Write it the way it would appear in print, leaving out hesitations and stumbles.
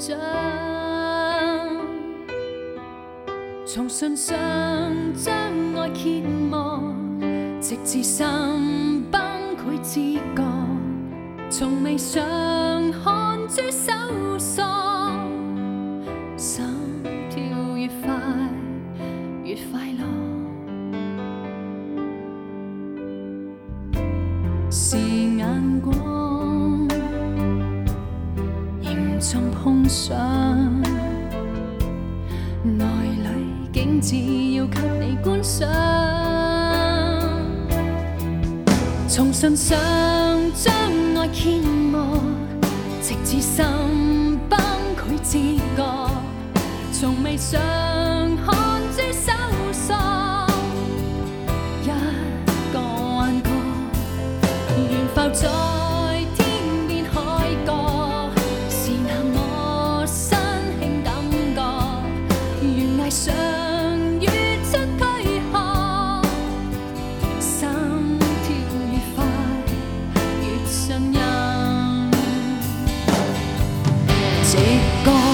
掌，從信上將愛揭幕，直至心崩潰自覺，從未想看豬手喪，心跳越快越快樂。是眼光嚴重碰上，內裏竟只要給你觀賞，從信上將愛揭幕，直至心崩潰自覺，從未想看豬手喪，一個幻覺懸浮在天邊海角，是那麼新興感覺，懸崖上越出軀殼，心跳越快越信任，直覺